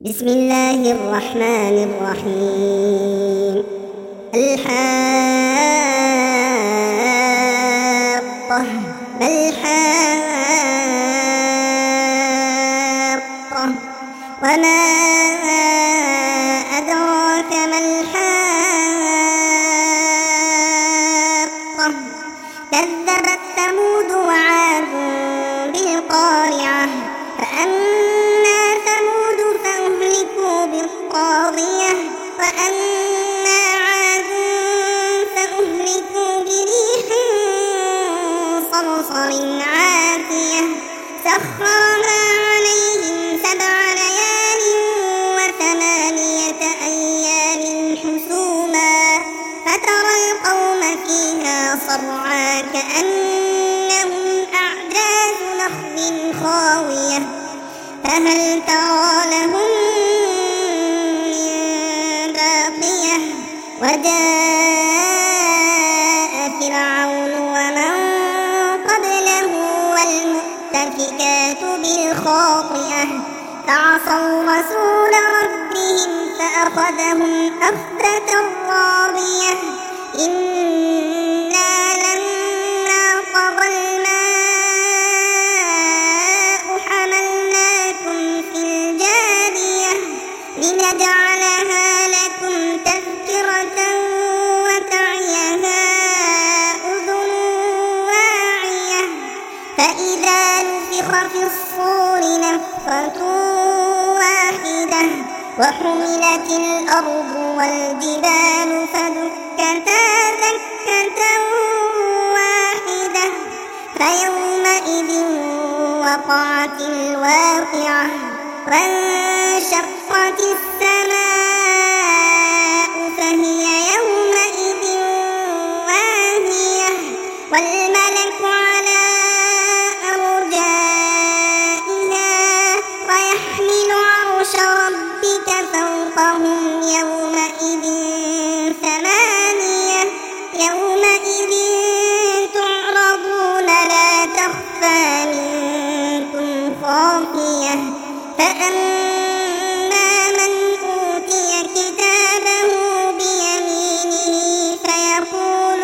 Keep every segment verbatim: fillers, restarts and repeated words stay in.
بسم الله الرحمن الرحيم. الحاقة ما الحاقة وما أدراك ما الحاقة كذبت ثمود وعاد بالقارعة فأما ثمود فأهلكوا بالطاغية وأما عاد فأهلكوا بريح صرصر عاتية سخرها عليهم سبع ليال وثمانية أيام حسوما فترى القوم فيها صرعا كأنهم أعجاز نخل خاوية فهل ترى لهم من باقية وجاء فرعون ومن قبله والمؤتفكات بالخاطئة فعصوا رسول ربهم فأخذهم أخذة رابية إنا لما طغى الماء حملناكم في الجارية لنجعلها لكم تذكرة وتعيها أذن واعية فإذا نفخ في الصور نفخة واحدة وحملت الأرض والجبال فدكتا دكة واحدة فيومئذ وقعت الواقعة وانشقت السماء فهي يومئذ واهية والملك على أرجائها ويحمل عرش ربك فوقهم يومئذ ثمانية يومئذ تعرضون لا تخفى منكم خافية فأما من أوتي كتابه بيمينه فيقول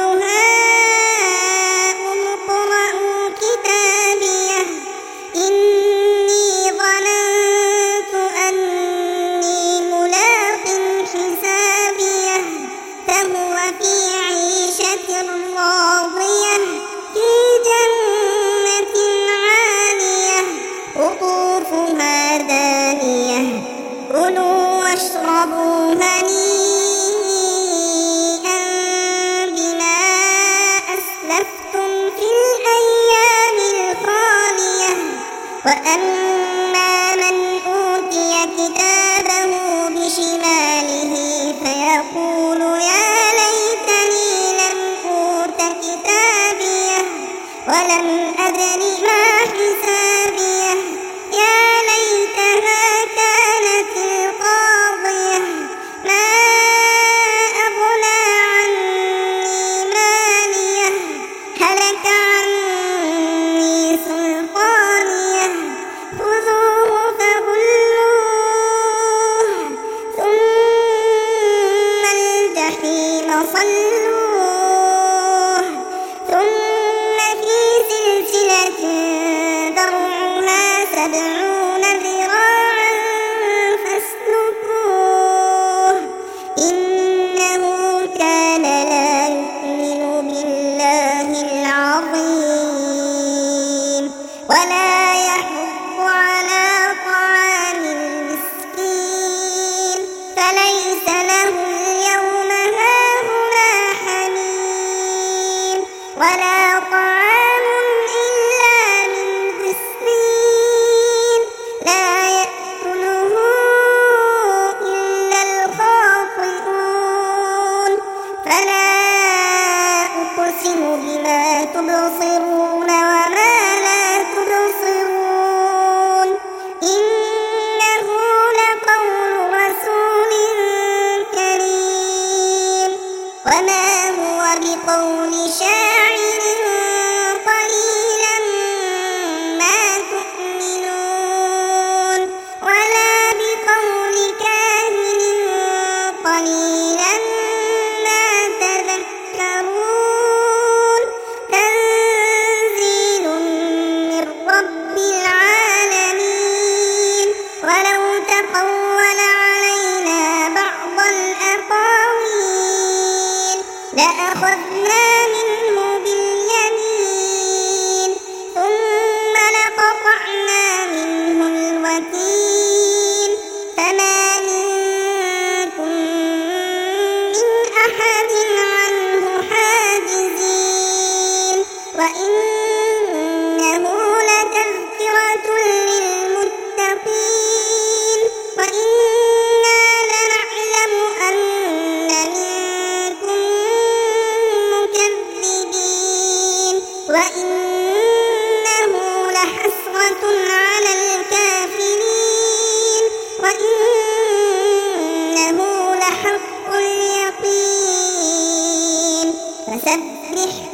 هاؤم اقرءوا كتابيه إني ظننت أني ملاق حسابيه فهو في عيشة راضية في جنة عالية قطوفها دانية كلوا واشربوا هنيئا بما أسلفتم في الأيام الخالية وأما من أوتي كتابه بشماله فيقول يا ليتني لم أوت كتابيه ولم أدر ما حسابيه يا ليتها كانت القاضية ما أغنى عني ماليه هلك عني سلطانيه خذوا فسبح